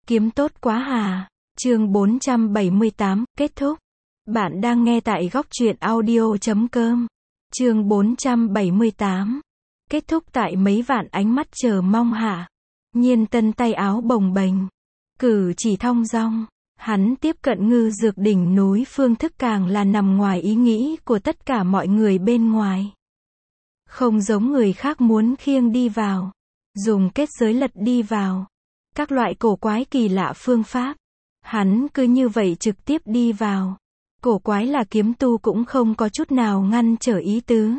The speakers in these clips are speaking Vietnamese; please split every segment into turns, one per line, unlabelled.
Kiếm tốt quá hà. Chương 478, kết thúc. Bạn đang nghe tại góc truyện audio.com. Chương 478. Kết thúc tại mấy vạn ánh mắt chờ mong hạ. Nhiên Tân tay áo bồng bềnh, cử chỉ thong dong. Hắn tiếp cận Ngư Dược đỉnh núi phương thức càng là nằm ngoài ý nghĩ của tất cả mọi người bên ngoài. Không giống người khác muốn khiêng đi vào, dùng kết giới lật đi vào, các loại cổ quái kỳ lạ phương pháp. Hắn cứ như vậy trực tiếp đi vào. Cổ quái là kiếm tu cũng không có chút nào ngăn trở ý tứ.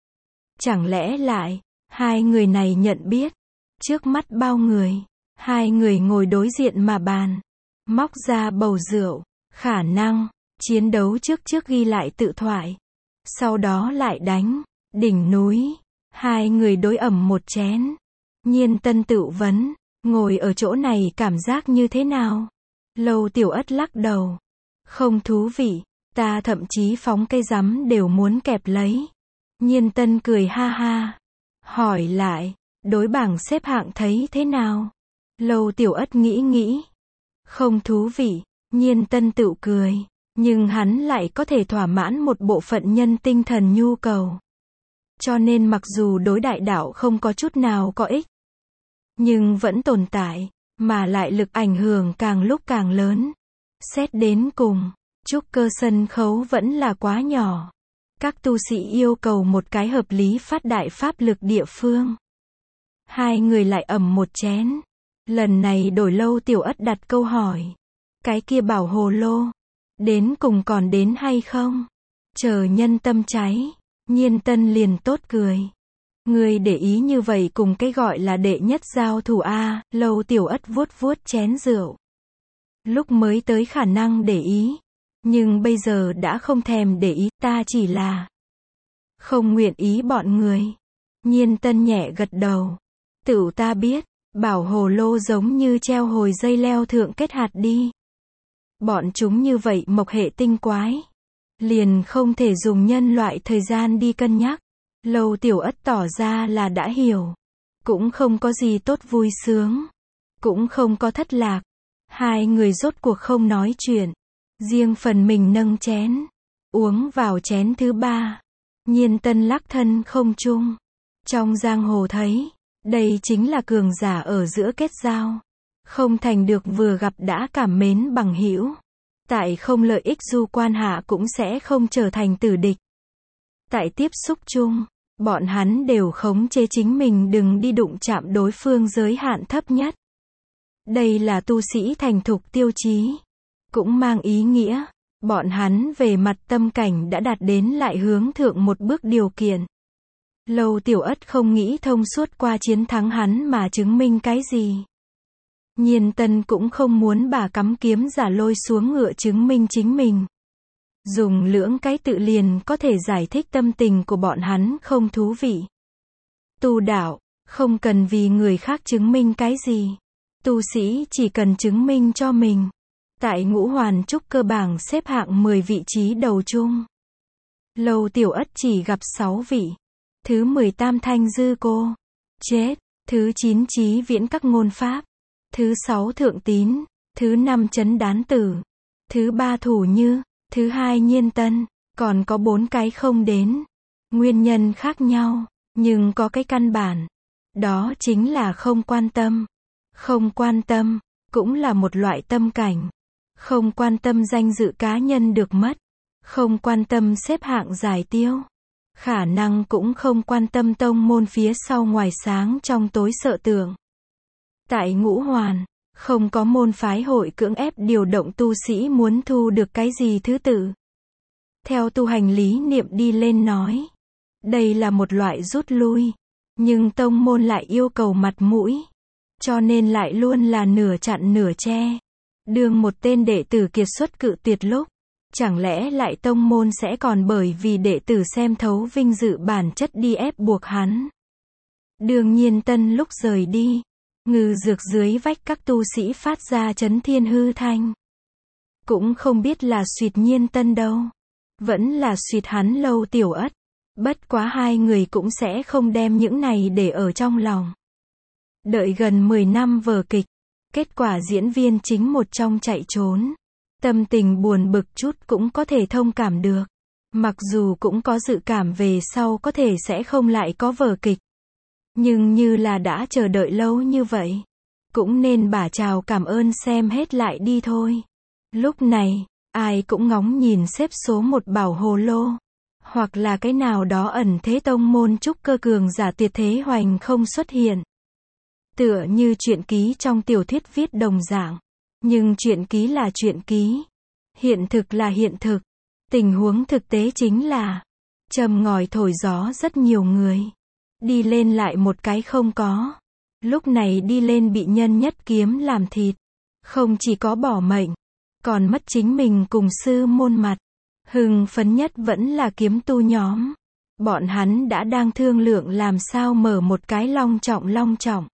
Chẳng lẽ lại, hai người này nhận biết. Trước mắt bao người, hai người ngồi đối diện mà bàn. Móc ra bầu rượu, khả năng, chiến đấu trước ghi lại tự thoại. Sau đó lại đánh, đỉnh núi, hai người đối ẩm một chén. Nhiên Tân tự vấn, ngồi ở chỗ này cảm giác như thế nào? Lâu Tiểu Ất lắc đầu. Không thú vị, ta thậm chí phóng cây rắm đều muốn kẹp lấy. Nhiên Tân cười ha ha. Hỏi lại, đối bảng xếp hạng thấy thế nào? Lâu Tiểu Ất nghĩ. Không thú vị, Nhiên Tân tự cười. Nhưng hắn lại có thể thỏa mãn một bộ phận nhân tinh thần nhu cầu. Cho nên mặc dù đối đại đạo không có chút nào có ích, nhưng vẫn tồn tại, mà lại lực ảnh hưởng càng lúc càng lớn. Xét đến cùng, trúc cơ sân khấu vẫn là quá nhỏ. Các tu sĩ yêu cầu một cái hợp lý phát đại pháp lực địa phương. Hai người lại ẩm một chén. Lần này đổi Lâu Tiểu Ất đặt câu hỏi. Cái kia bảo hồ lô, đến cùng còn đến hay không? Chờ nhân tâm cháy, Nhiên Tân liền tốt cười. Người để ý như vậy cùng cái gọi là đệ nhất giao thủ a. Lâu Tiểu Ất vuốt chén rượu. Lúc mới tới khả năng để ý, nhưng bây giờ đã không thèm để ý, ta chỉ là không nguyện ý bọn người. Nhiên Tân nhẹ gật đầu. Tựu ta biết, bảo hồ lô giống như treo hồi dây leo thượng kết hạt đi. Bọn chúng như vậy mộc hệ tinh quái, liền không thể dùng nhân loại thời gian đi cân nhắc. Lâu Tiểu Ất tỏ ra là đã hiểu. Cũng không có gì tốt vui sướng, cũng không có thất lạc. Hai người rốt cuộc không nói chuyện, riêng phần mình nâng chén, uống vào chén thứ ba. Nhiên Tân lắc thân không trung. Trong giang hồ thấy, đây chính là cường giả ở giữa kết giao. Không thành được vừa gặp đã cảm mến bằng hữu. Tại không lợi ích du quan hạ cũng sẽ không trở thành tử địch. Tại tiếp xúc chung, bọn hắn đều khống chế chính mình đừng đi đụng chạm đối phương giới hạn thấp nhất. Đây là tu sĩ thành thục tiêu chí. Cũng mang ý nghĩa, bọn hắn về mặt tâm cảnh đã đạt đến lại hướng thượng một bước điều kiện. Lâu Tiểu Ất không nghĩ thông suốt qua chiến thắng hắn mà chứng minh cái gì. Nhiên Tân cũng không muốn bà cắm kiếm giả lôi xuống ngựa chứng minh chính mình. Dùng lưỡng cái tự liền có thể giải thích tâm tình của bọn hắn không thú vị. Tu đạo, không cần vì người khác chứng minh cái gì. Tu sĩ chỉ cần chứng minh cho mình. Tại ngũ hoàn trúc cơ bảng xếp hạng 10 vị trí đầu chung. Lâu Tiểu Ất chỉ gặp 6 vị. Thứ 18 Thanh Dư Cô. Chết. Thứ 9 Chí Viễn các ngôn pháp. Thứ 6 Thượng Tín. Thứ 5 Chấn Đán Tử. Thứ 3 Thủ Như. Thứ 2 Nhiên Tân. Còn có 4 cái không đến. Nguyên nhân khác nhau, nhưng có cái căn bản. Đó chính là không quan tâm. Không quan tâm, cũng là một loại tâm cảnh. Không quan tâm danh dự cá nhân được mất. Không quan tâm xếp hạng giải tiêu. Khả năng cũng không quan tâm tông môn phía sau ngoài sáng trong tối sợ tưởng. Tại ngũ hoàn, không có môn phái hội cưỡng ép điều động tu sĩ muốn thu được cái gì thứ tự. Theo tu hành lý niệm đi lên nói, đây là một loại rút lui. Nhưng tông môn lại yêu cầu mặt mũi. Cho nên lại luôn là nửa chặn nửa che. Đương một tên đệ tử kiệt xuất cự tuyệt lúc, chẳng lẽ lại tông môn sẽ còn bởi vì đệ tử xem thấu vinh dự bản chất đi ép buộc hắn. Đương Nhiên Tân lúc rời đi, Ngư Dược dưới vách các tu sĩ phát ra chấn thiên hư thanh. Cũng không biết là suýt Nhiên Tân đâu, vẫn là suýt hắn Lâu Tiểu Ất. Bất quá hai người cũng sẽ không đem những này để ở trong lòng. Đợi gần 10 năm vở kịch, Kết quả diễn viên chính một trong chạy trốn. Tâm tình buồn bực chút cũng có thể thông cảm được. Mặc dù cũng có dự cảm về sau có thể sẽ không lại có vở kịch. Nhưng như là đã chờ đợi lâu như vậy. Cũng nên bả chào cảm ơn xem hết lại đi thôi. Lúc này, ai cũng ngóng nhìn xếp số 1 bảo hồ lô. Hoặc là cái nào đó ẩn thế tông môn trúc cơ cường giả tuyệt thế hoành không xuất hiện. Tựa như truyện ký trong tiểu thuyết viết đồng dạng. Nhưng truyện ký là truyện ký. Hiện thực là hiện thực. Tình huống thực tế chính là châm ngòi thổi gió rất nhiều người. Đi lên lại một cái không có. Lúc này đi lên bị nhân nhất kiếm làm thịt. Không chỉ có bỏ mệnh, còn mất chính mình cùng sư môn mặt. Hưng phấn nhất vẫn là kiếm tu nhóm. Bọn hắn đã đang thương lượng làm sao mở một cái long trọng.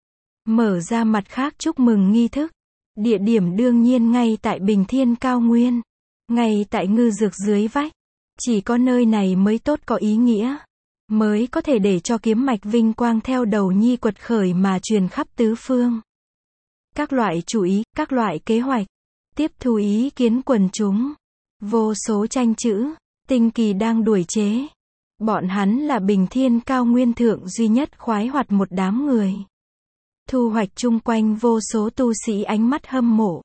Mở ra mặt khác chúc mừng nghi thức. Địa điểm đương nhiên ngay tại Bình Thiên Cao Nguyên. Ngay tại ngư dược dưới vách. Chỉ có nơi này mới tốt có ý nghĩa. Mới có thể để cho kiếm mạch vinh quang theo đầu nhi quật khởi mà truyền khắp tứ phương. Các loại chủ ý, các loại kế hoạch. Tiếp thu ý kiến quần chúng. Vô số tranh chữ. Tinh kỳ đang đuổi chế. Bọn hắn là Bình Thiên Cao Nguyên thượng duy nhất khoái hoạt một đám người. Thu hoạch chung quanh vô số tu sĩ ánh mắt hâm mộ.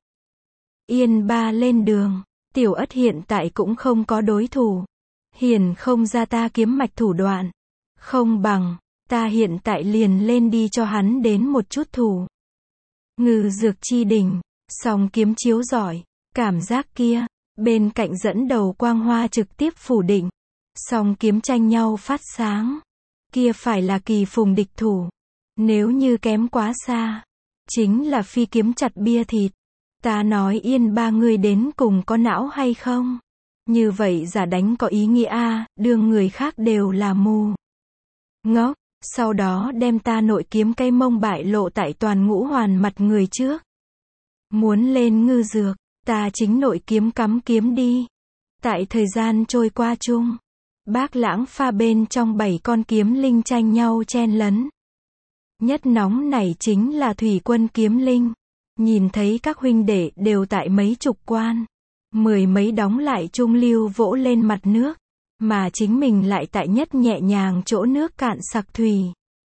Yên Ba lên đường. Tiểu Ất hiện tại cũng không có đối thủ. Hiền không ra ta kiếm mạch thủ đoạn. Không bằng, ta hiện tại liền lên đi cho hắn đến một chút thủ. Ngư dược chi đỉnh, song kiếm chiếu giỏi. Cảm giác kia, bên cạnh dẫn đầu quang hoa trực tiếp phủ định. Song kiếm tranh nhau phát sáng. Kia phải là kỳ phùng địch thủ. Nếu như kém quá xa, chính là phi kiếm chặt bia thịt. Ta nói Yên Ba ngươi đến cùng có não hay không? Như vậy giả đánh có ý nghĩa a, đương người khác đều là mù. Ngốc, sau đó đem ta nội kiếm cây mông bại lộ tại toàn ngũ hoàn mặt người trước. Muốn lên ngư dược, ta chính nội kiếm cắm kiếm đi. Tại thời gian trôi qua chung, Bác Lãng pha bên trong 7 con kiếm linh tranh nhau chen lấn. Nhất nóng này chính là Thủy Quân kiếm linh. Nhìn thấy các huynh đệ đều tại mấy chục quan. 10 mấy đóng lại trung lưu vỗ lên mặt nước. Mà chính mình lại tại nhất nhẹ nhàng chỗ nước cạn sặc thủy.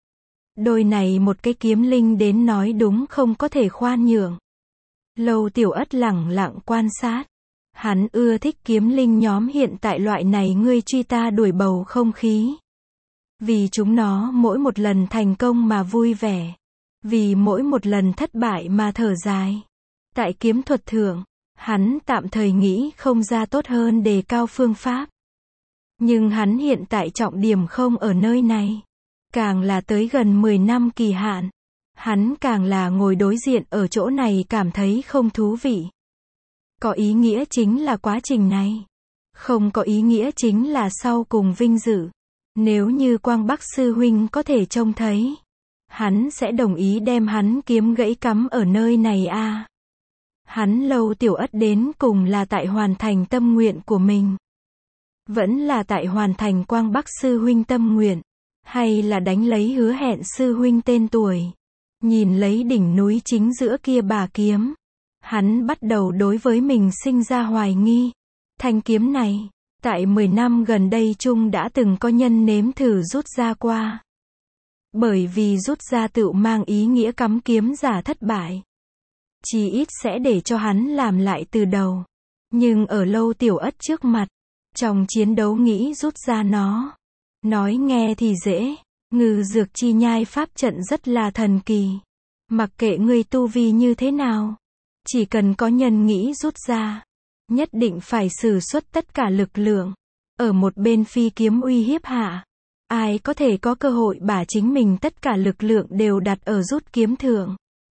Đôi này một cái kiếm linh đến nói đúng không có thể khoan nhượng. Lâu Tiểu Ất lẳng lặng quan sát. Hắn ưa thích kiếm linh nhóm hiện tại loại này ngươi truy ta đuổi bầu không khí. Vì chúng nó mỗi một lần thành công mà vui vẻ. Vì mỗi một lần thất bại mà thở dài. Tại kiếm thuật thượng, hắn tạm thời nghĩ không ra tốt hơn đề cao phương pháp. Nhưng hắn hiện tại trọng điểm không ở nơi này. Càng là tới gần 10 năm kỳ hạn. Hắn càng là ngồi đối diện ở chỗ này cảm thấy không thú vị. Có ý nghĩa chính là quá trình này. Không có ý nghĩa chính là sau cùng vinh dự. Nếu như Quang Bắc sư huynh có thể trông thấy, hắn sẽ đồng ý đem hắn kiếm gãy cắm ở nơi này a. Hắn Lâu Tiểu Ất đến cùng là tại hoàn thành tâm nguyện của mình. Vẫn là tại hoàn thành Quang Bắc sư huynh tâm nguyện. Hay là đánh lấy hứa hẹn sư huynh tên tuổi. Nhìn lấy đỉnh núi chính giữa kia bà kiếm. Hắn bắt đầu đối với mình sinh ra hoài nghi. Thanh kiếm này, tại 10 năm gần đây chung đã từng có nhân nếm thử rút ra qua. Bởi vì rút ra tự mang ý nghĩa cắm kiếm giả thất bại. Chỉ ít sẽ để cho hắn làm lại từ đầu. Nhưng ở Lâu Tiểu Ất trước mặt, trong chiến đấu nghĩ rút ra nó. Nói nghe thì dễ, ngư dược chi nhai pháp trận rất là thần kỳ. Mặc kệ ngươi tu vi như thế nào, chỉ cần có nhân nghĩ rút ra, nhất định phải sử xuất tất cả lực lượng. Ở một bên phi kiếm uy hiếp hạ, ai có thể có cơ hội bả chính mình tất cả lực lượng đều đặt ở rút kiếm thượng.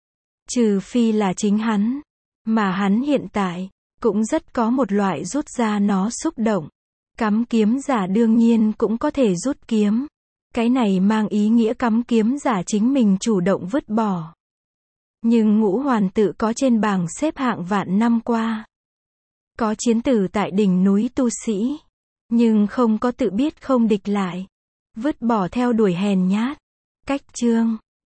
Trừ phi là chính hắn, mà hắn hiện tại, cũng rất có một loại rút ra nó xúc động. Cắm kiếm giả đương nhiên cũng có thể rút kiếm. Cái này mang ý nghĩa cắm kiếm giả chính mình chủ động vứt bỏ. Nhưng ngũ hoàn tự có trên bảng xếp hạng vạn năm qua. Có chiến tử tại đỉnh núi tu sĩ. Nhưng không có tự biết không địch lại. Vứt bỏ theo đuổi hèn nhát. Cách chương